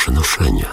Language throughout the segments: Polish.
przenoszenia.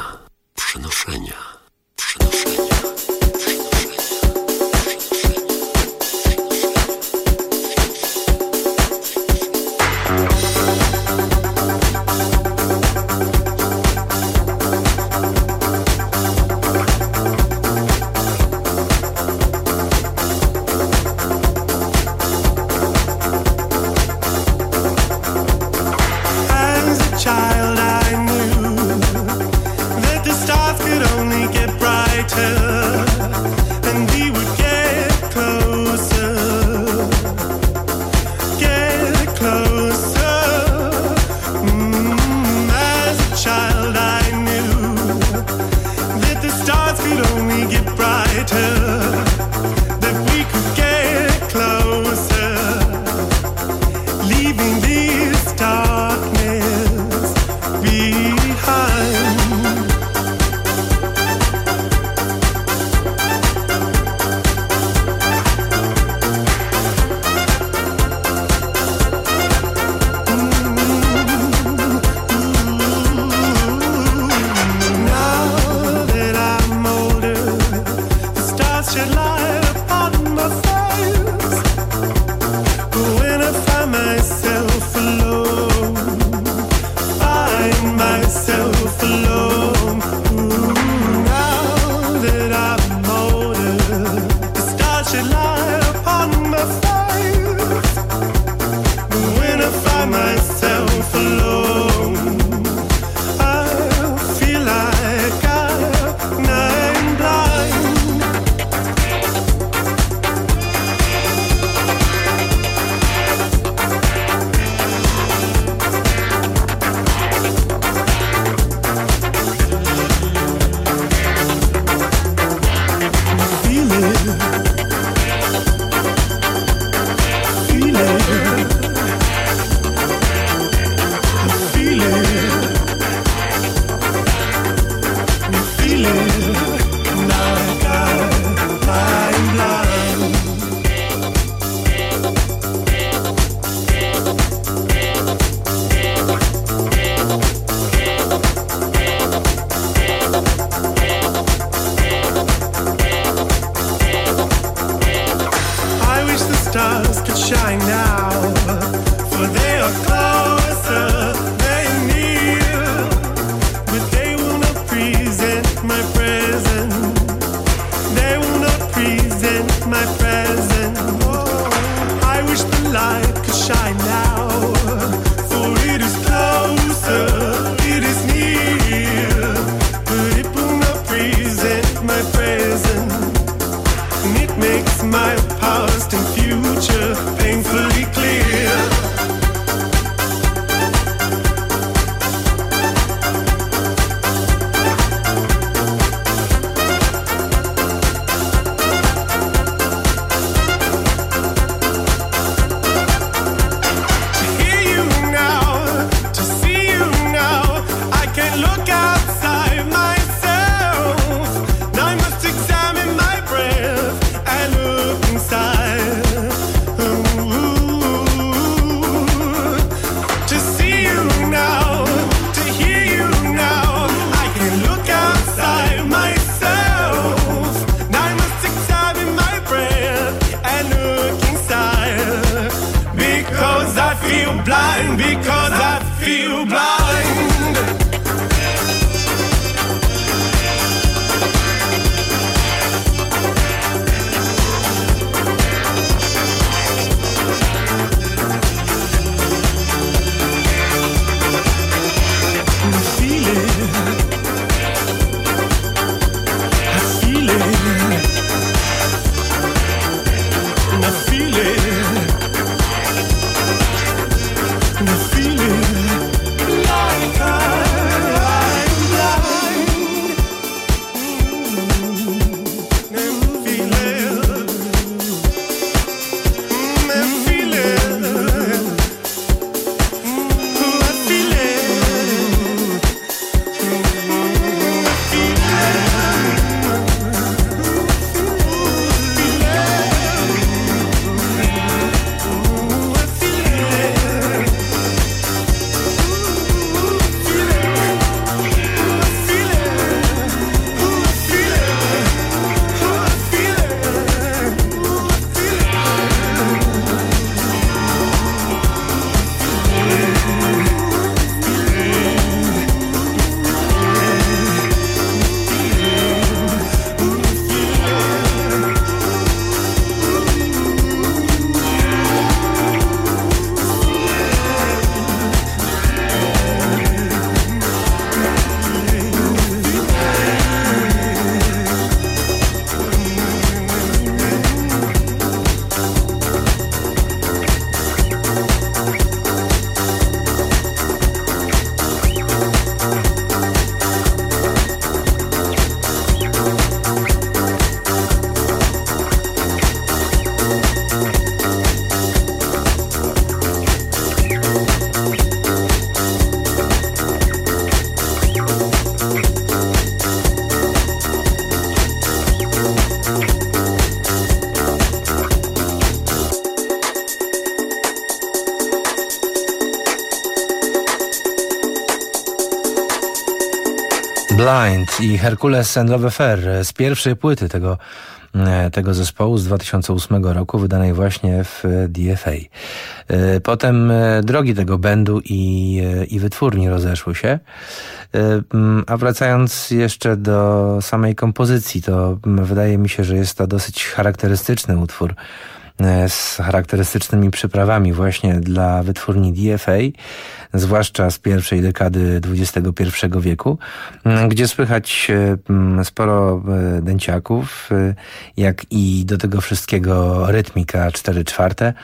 Blind i Hercules and Love Affair z pierwszej płyty tego zespołu z 2008 roku, wydanej właśnie w DFA. Potem drogi tego bandu i wytwórni rozeszły się. A wracając jeszcze do samej kompozycji, to wydaje mi się, że jest to dosyć charakterystyczny utwór z charakterystycznymi przyprawami właśnie dla wytwórni DFA, zwłaszcza z pierwszej dekady XXI wieku, gdzie słychać sporo dęciaków, jak i do tego wszystkiego rytmika 4/4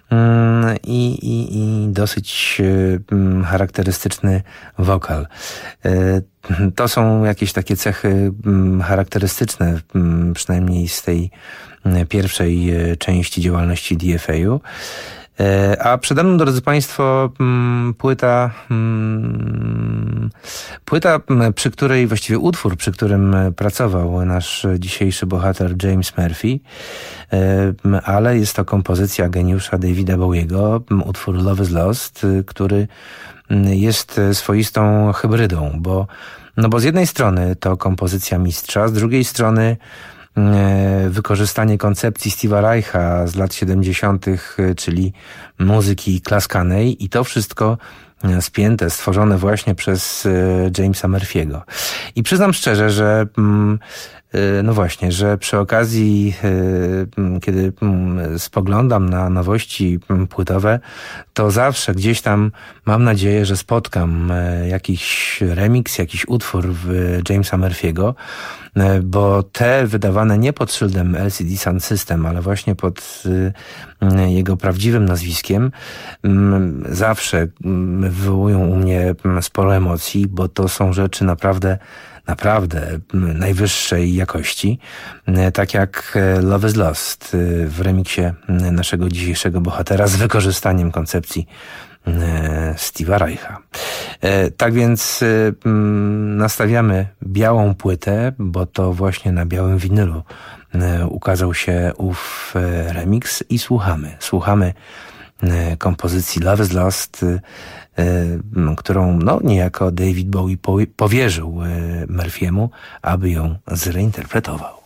i dosyć charakterystyczny wokal. To są jakieś takie cechy charakterystyczne, przynajmniej z tej pierwszej części działalności DFA-u. A przede mną, drodzy Państwo, płyta, przy której, właściwie utwór, przy którym pracował nasz dzisiejszy bohater James Murphy, ale jest to kompozycja geniusza Davida Bowiego, utwór Love is Lost, który jest swoistą hybrydą, bo z jednej strony to kompozycja mistrza, z drugiej strony wykorzystanie koncepcji Steve'a Reicha z lat 70., czyli muzyki klaskanej, i to wszystko spięte, stworzone właśnie przez Jamesa Murphy'ego. I przyznam szczerze, że że przy okazji, kiedy spoglądam na nowości płytowe, to zawsze gdzieś tam mam nadzieję, że spotkam jakiś remix, jakiś utwór Jamesa Murphy'ego, bo te wydawane nie pod szyldem LCD Sound System, ale właśnie pod jego prawdziwym nazwiskiem, zawsze wywołują u mnie sporo emocji, bo to są rzeczy naprawdę najwyższej jakości, tak jak Love is Lost w remiksie naszego dzisiejszego bohatera z wykorzystaniem koncepcji Steve'a Reicha. Tak więc nastawiamy białą płytę, bo to właśnie na białym winylu ukazał się ów remix i słuchamy kompozycji Love is Lost, którą niejako David Bowie powierzył Murphy'emu, aby ją zreinterpretował.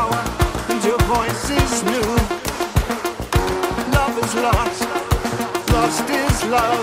Voice is new. Love is lost. lost his love.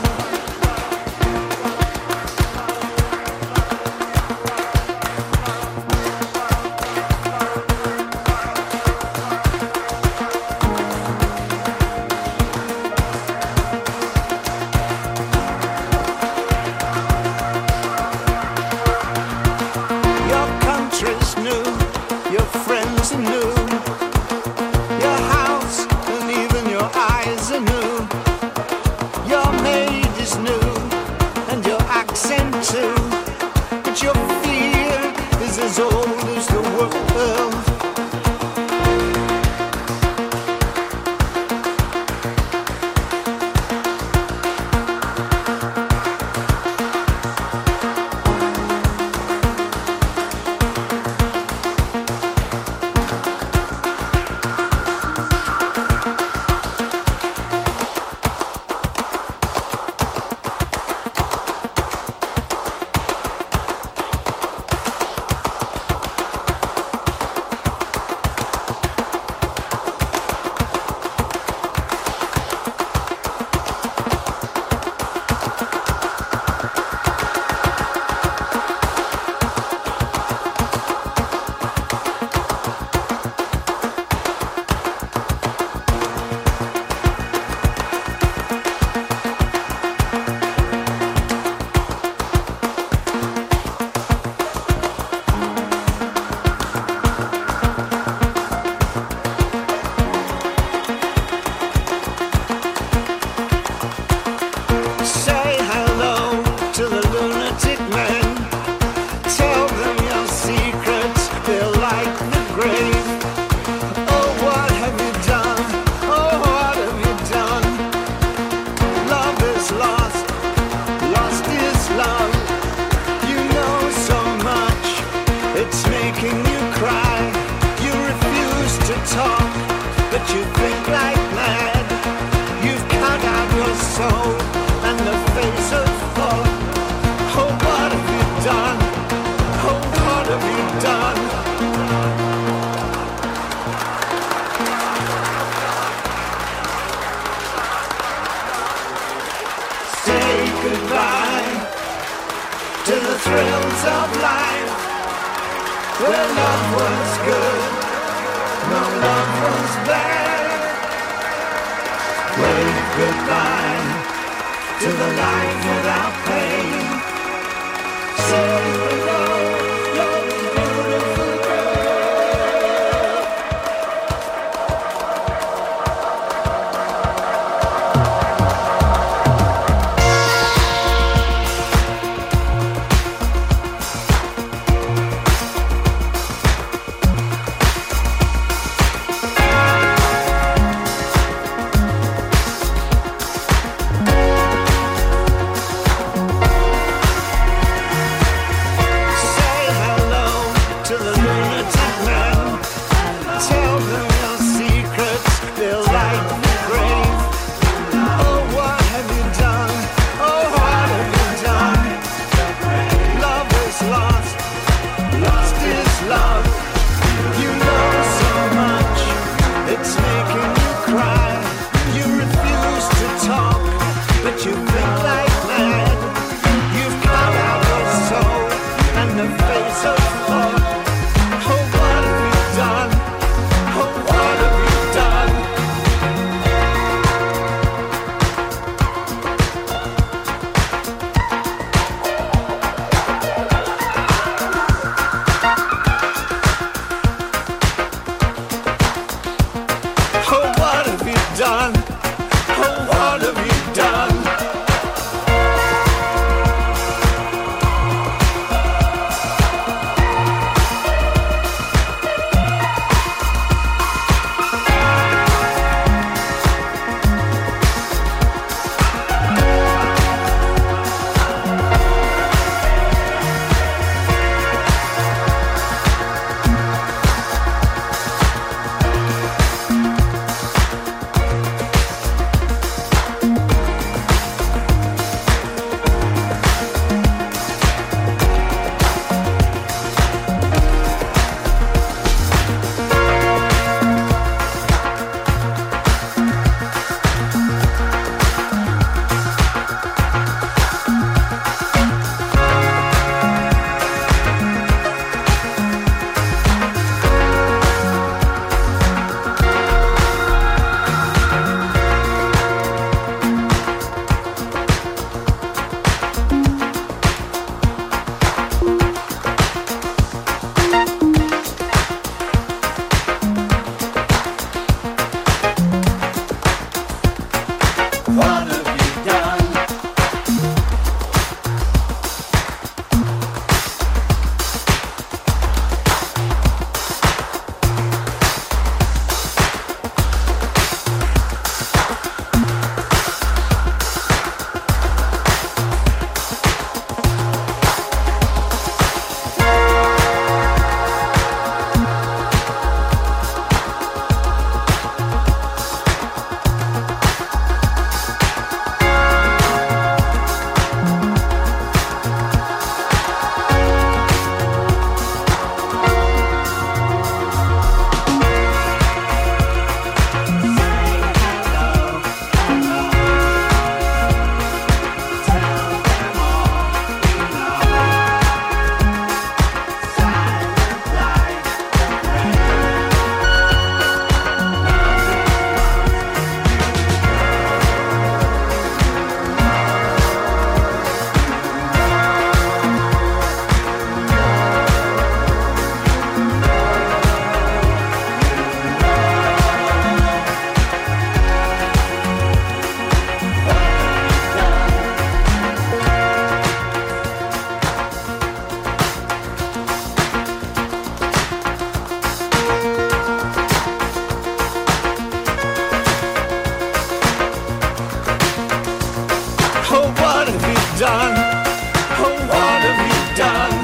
done? Oh, what have you done?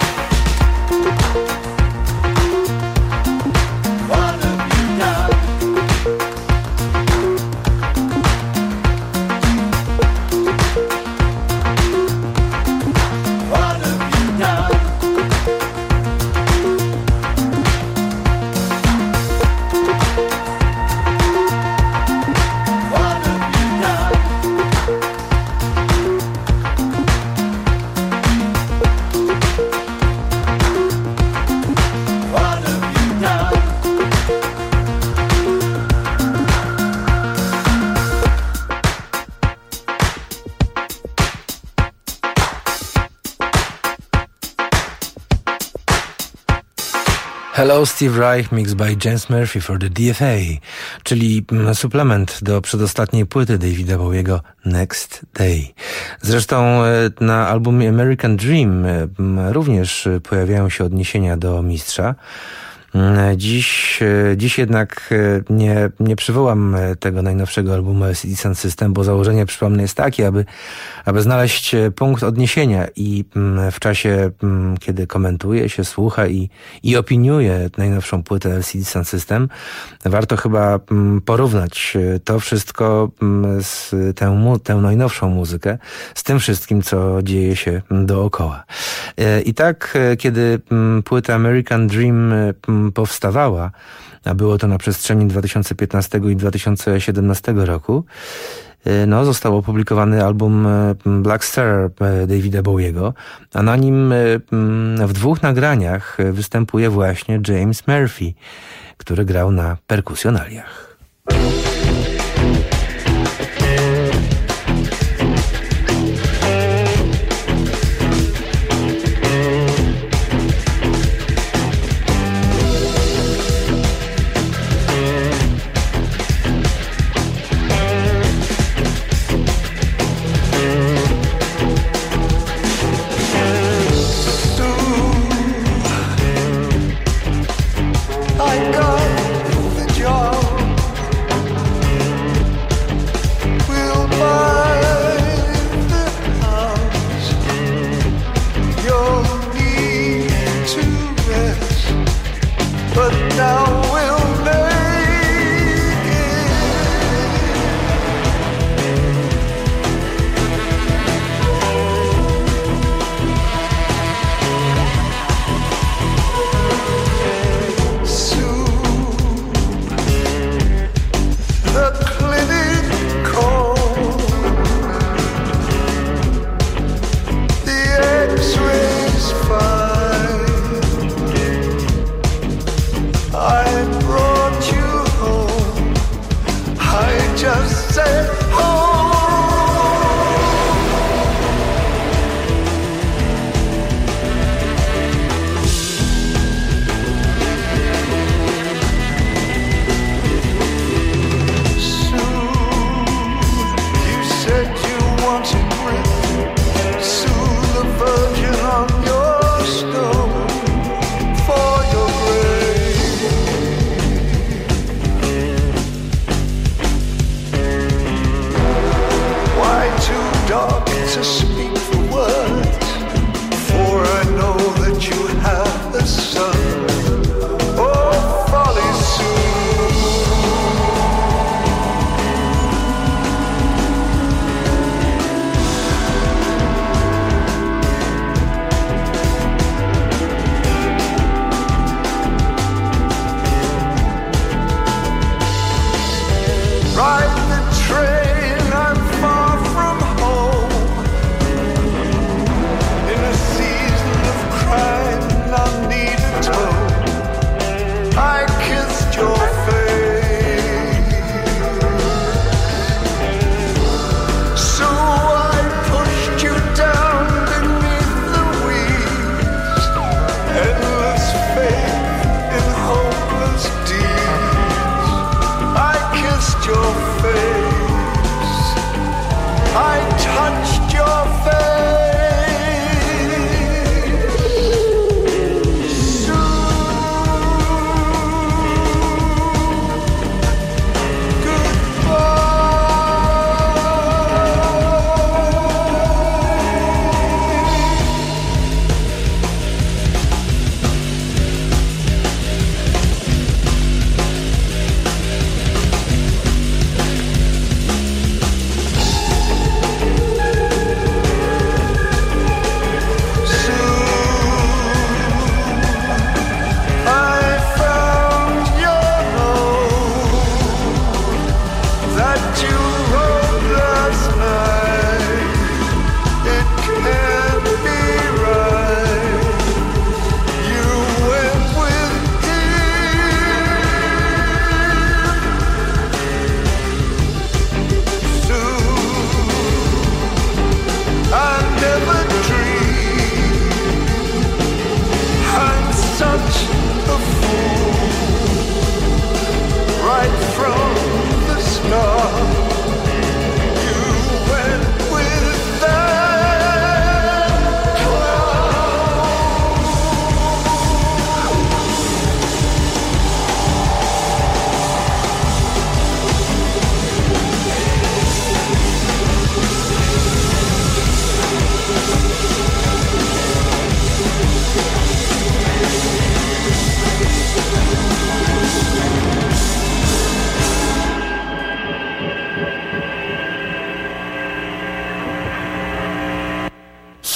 What have you done? What have you done? Hello, Steve Reich, mixed by James Murphy for the DFA, czyli suplement do przedostatniej płyty Davida Bowiego Next Day. Zresztą na albumie American Dream również pojawiają się odniesienia do mistrza. Dziś jednak nie przywołam tego najnowszego albumu LCD Sound System, bo założenie, przypomnę, jest takie, aby znaleźć punkt odniesienia i w czasie, kiedy komentuje się, słucha i opiniuje najnowszą płytę LCD Sound System, warto chyba porównać to wszystko z tę najnowszą muzykę, z tym wszystkim, co dzieje się dookoła. I tak, kiedy płyta American Dream powstawała, a było to na przestrzeni 2015 i 2017 roku, został opublikowany album Black Star Davida Bowiego, a na nim w 2 nagraniach występuje właśnie James Murphy, który grał na perkusjonaliach.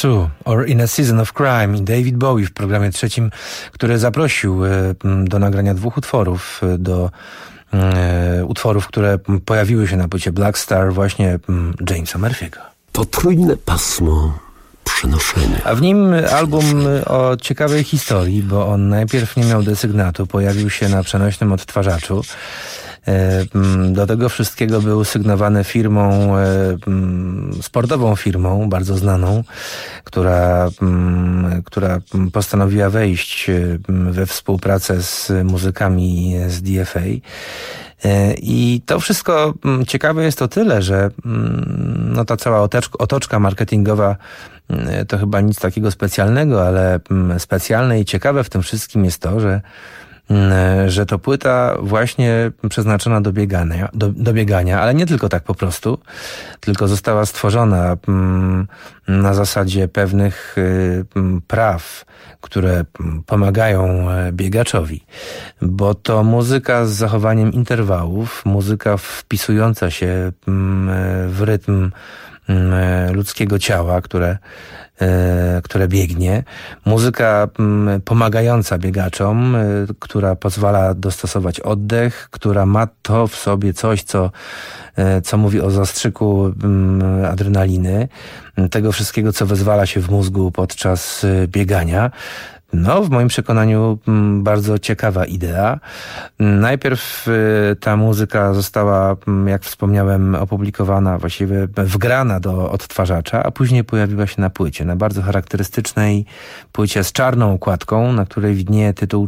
Sue or In a Season of Crime i David Bowie w programie trzecim, który zaprosił do nagrania dwóch utworów, do utworów, które pojawiły się na płycie Black Star właśnie Jamesa Murphy'ego. Potrójne pasmo przenoszenia. A w nim album o ciekawej historii, bo on najpierw nie miał desygnatu, pojawił się na przenośnym odtwarzaczu. Do tego wszystkiego był sygnowany firmą, sportową firmą, bardzo znaną, która postanowiła wejść we współpracę z muzykami z DFA. I to wszystko ciekawe jest o tyle, że no ta cała otoczka marketingowa to chyba nic takiego specjalnego, ale specjalne i ciekawe w tym wszystkim jest to, że to płyta właśnie przeznaczona do biegania, ale nie tylko tak po prostu, tylko została stworzona na zasadzie pewnych praw, które pomagają biegaczowi, bo to muzyka z zachowaniem interwałów, muzyka wpisująca się w rytm ludzkiego ciała, które biegnie. Muzyka pomagająca biegaczom, która pozwala dostosować oddech, która ma to w sobie coś, co mówi o zastrzyku adrenaliny, tego wszystkiego, co wyzwala się w mózgu podczas biegania. No, w moim przekonaniu bardzo ciekawa idea. Najpierw ta muzyka została, jak wspomniałem, opublikowana, właściwie wgrana do odtwarzacza, a później pojawiła się na płycie, na bardzo charakterystycznej płycie z czarną okładką, na której widnieje tytuł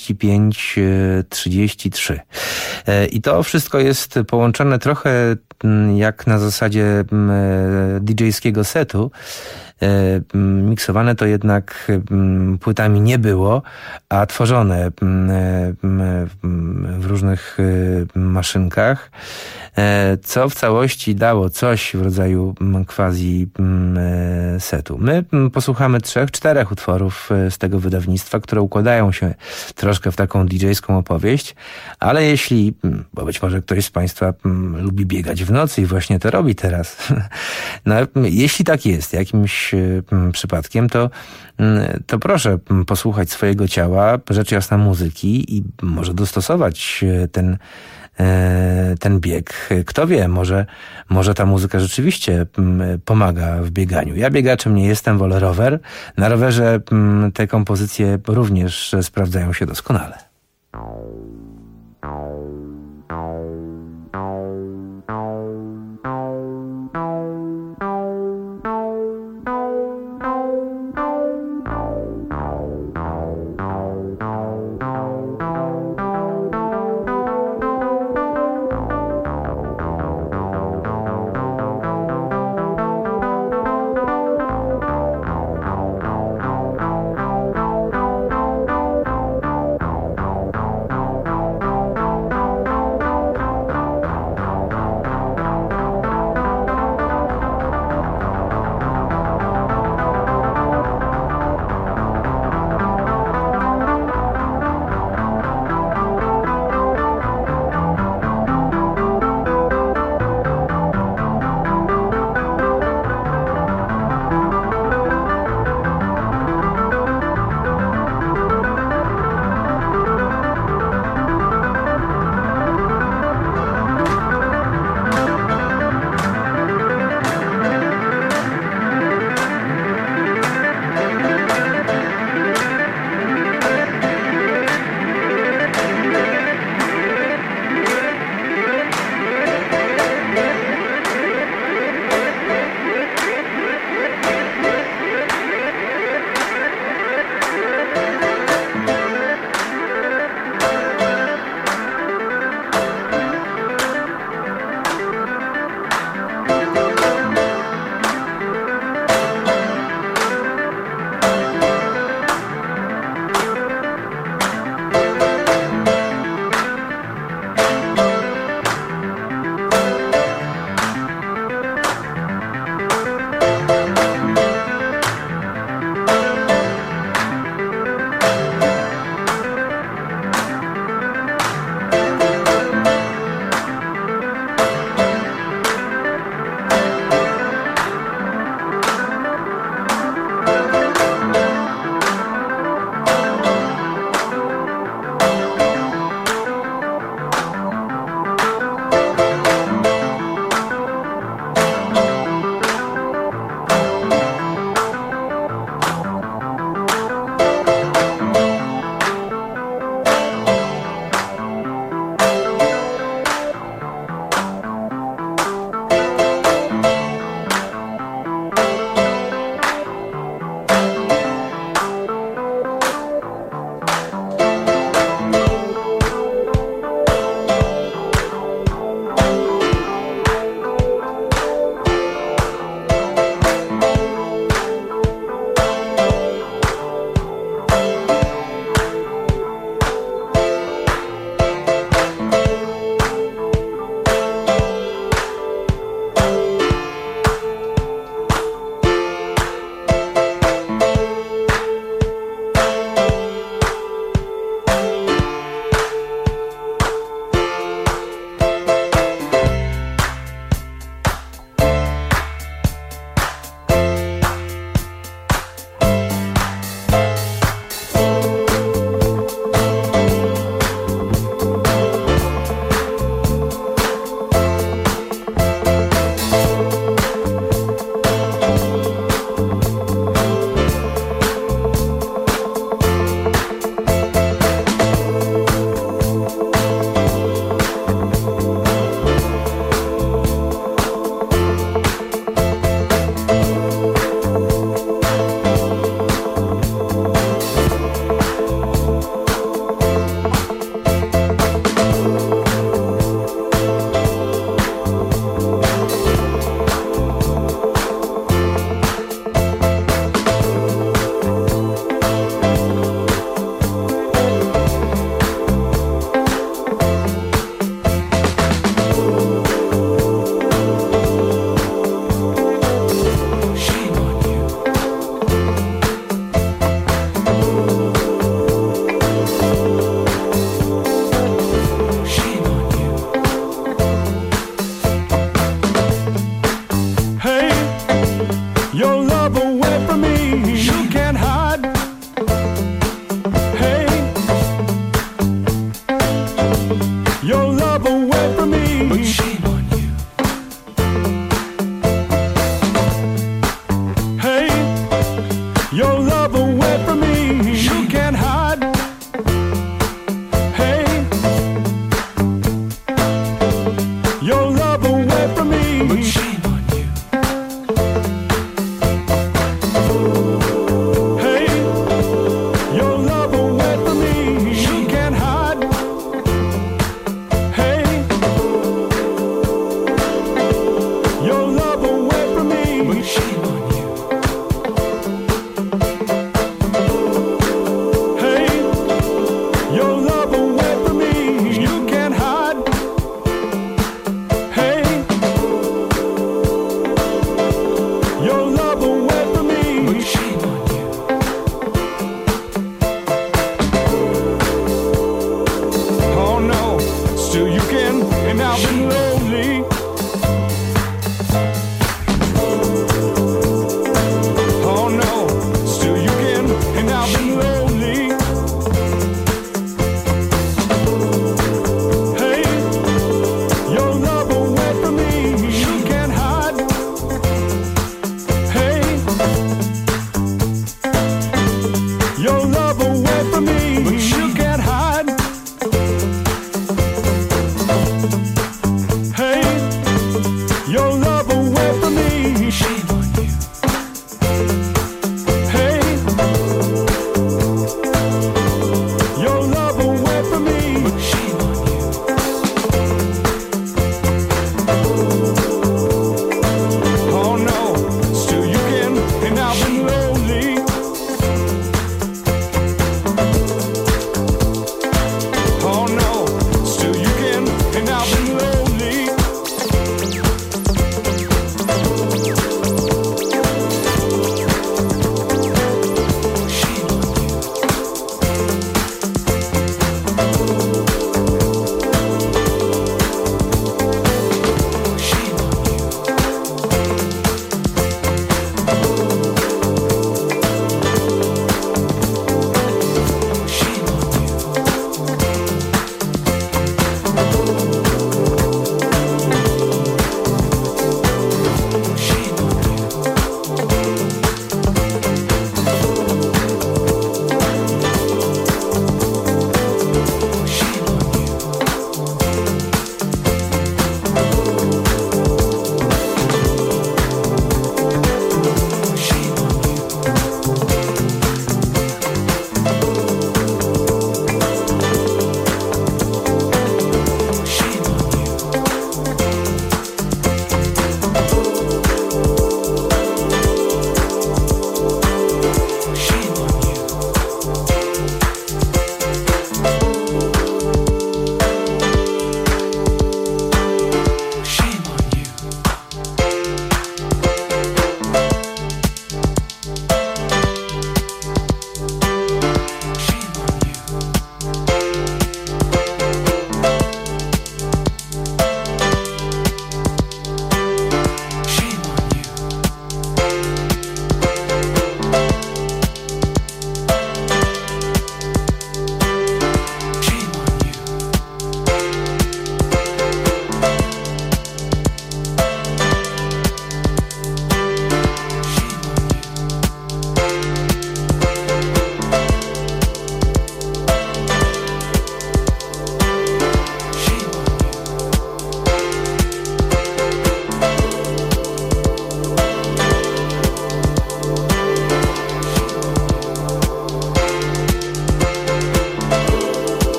4533. I to wszystko jest połączone trochę jak na zasadzie DJ-skiego setu. Miksowane to jednak płytami nie było, a tworzone w różnych maszynkach, co w całości dało coś w rodzaju quasi setu. My posłuchamy 3-4 utworów z tego wydawnictwa, które układają się troszkę w taką DJ-ską opowieść, ale jeśli, bo być może ktoś z Państwa lubi biegać w nocy i właśnie to robi teraz, no, jeśli tak jest jakimś przypadkiem, to proszę posłuchać swojego ciała, rzecz jasna muzyki i może dostosować ten bieg. Kto wie, może ta muzyka rzeczywiście pomaga w bieganiu. Ja biegaczem nie jestem, wolę rower. Na rowerze te kompozycje również sprawdzają się doskonale.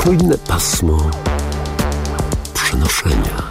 trójne pasmo przenoszenia.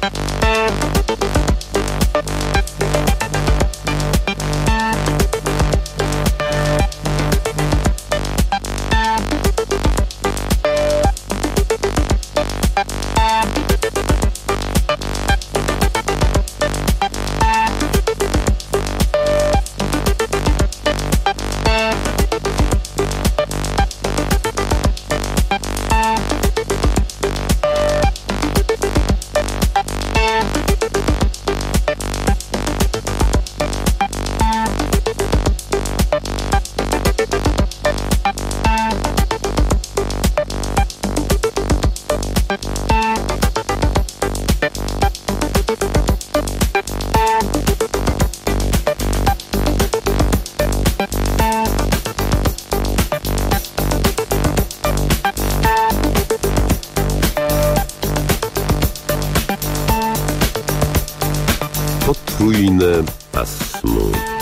Potrójne pasmo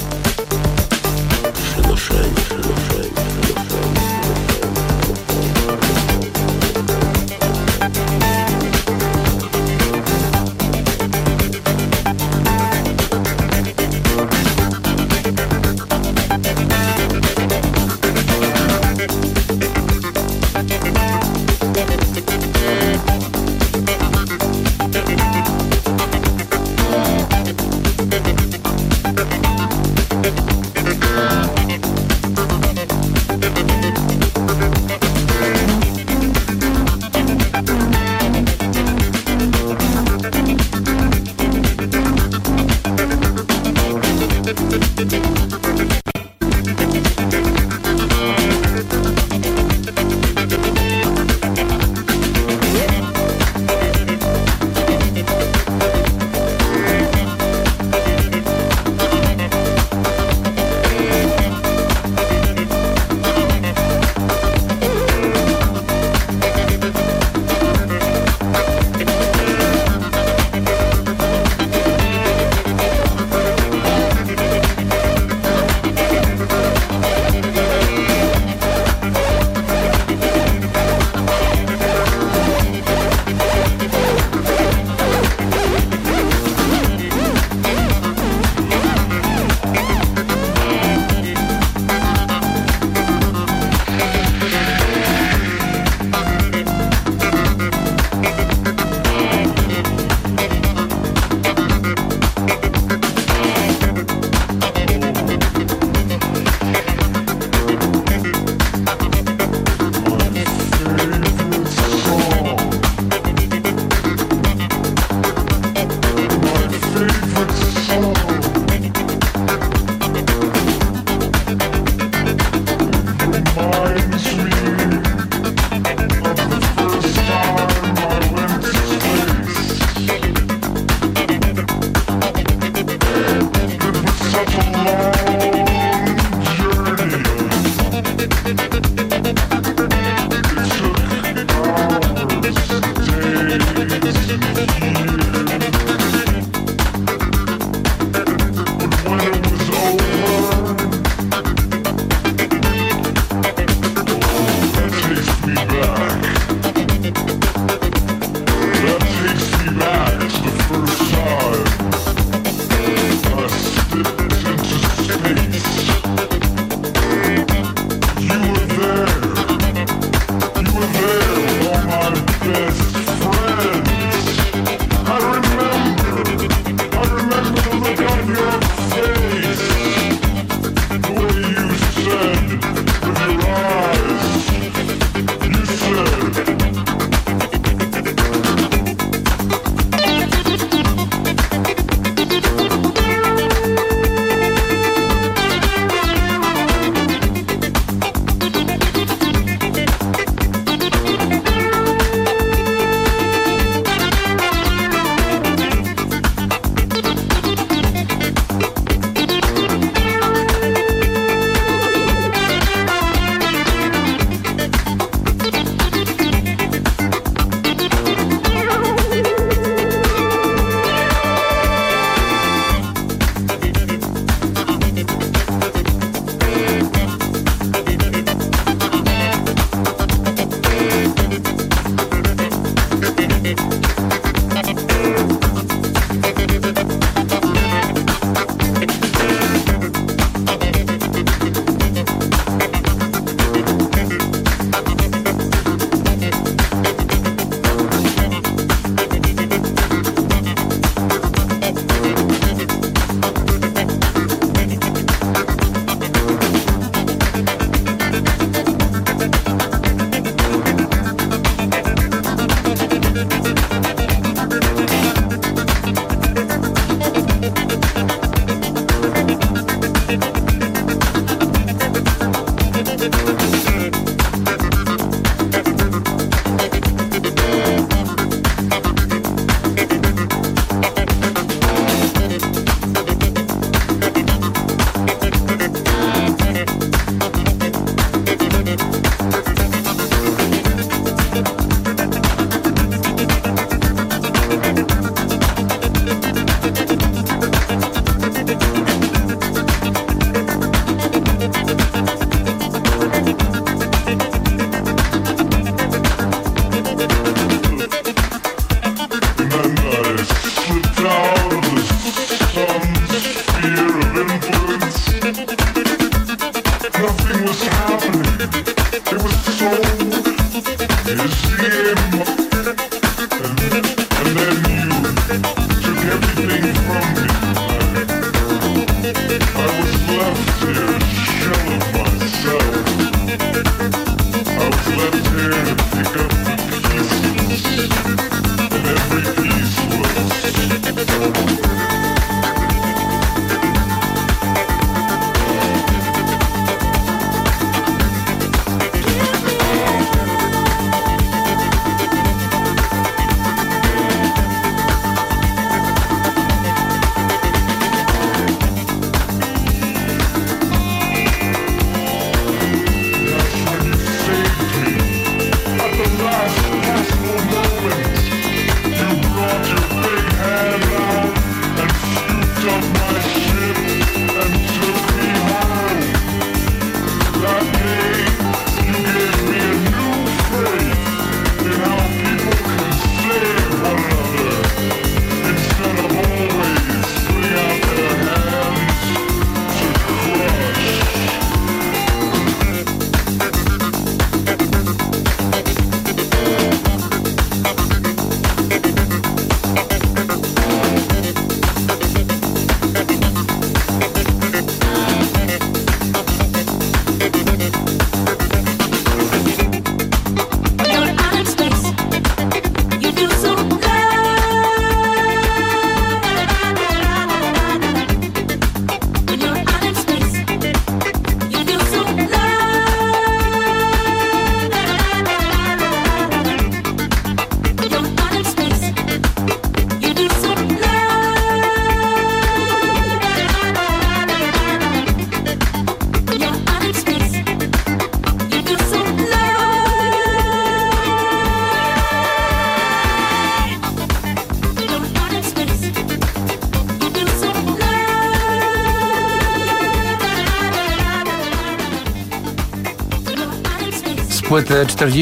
przenoszenia. I remember Płyty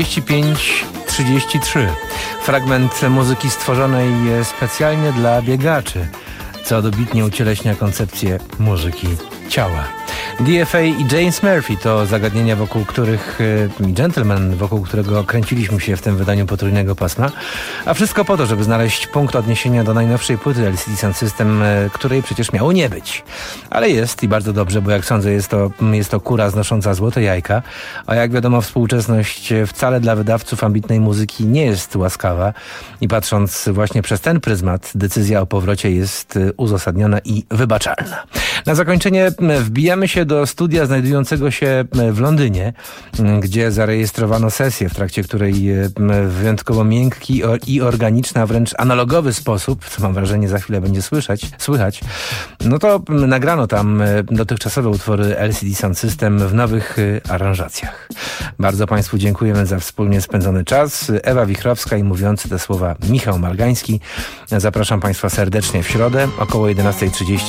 45-33. Fragment muzyki stworzonej specjalnie dla biegaczy, co dobitnie ucieleśnia koncepcję muzyki ciała. DFA i James Murphy to zagadnienia, wokół których Gentleman, wokół którego kręciliśmy się w tym wydaniu potrójnego pasma, a wszystko po to, żeby znaleźć punkt odniesienia do najnowszej płyty LCD Sound System, której przecież miało nie być. Ale jest i bardzo dobrze, bo jak sądzę jest to kura znosząca złote jajka, a jak wiadomo współczesność wcale dla wydawców ambitnej muzyki nie jest łaskawa i patrząc właśnie przez ten pryzmat decyzja o powrocie jest uzasadniona i wybaczalna. Na zakończenie wbijamy się do studia znajdującego się w Londynie, gdzie zarejestrowano sesję, w trakcie której w wyjątkowo miękki i organiczny, a wręcz analogowy sposób, co mam wrażenie za chwilę będzie słychać, no to nagrano tam dotychczasowe utwory LCD Sound System w nowych aranżacjach. Bardzo Państwu dziękujemy za wspólnie spędzony czas. Ewa Wichrowska i mówiący te słowa Michał Malgański. Zapraszam Państwa serdecznie w środę około 11:30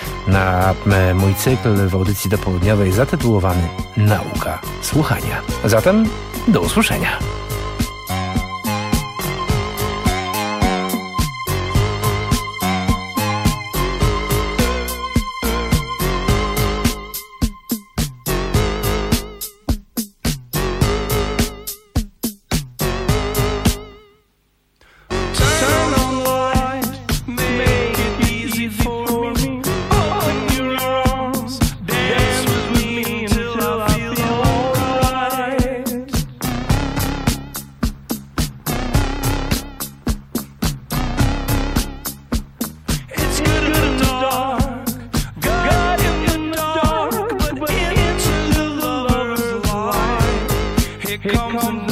na mój cykl w audycji dopołudniowej zatytułowany Nauka Słuchania. Zatem do usłyszenia. Comes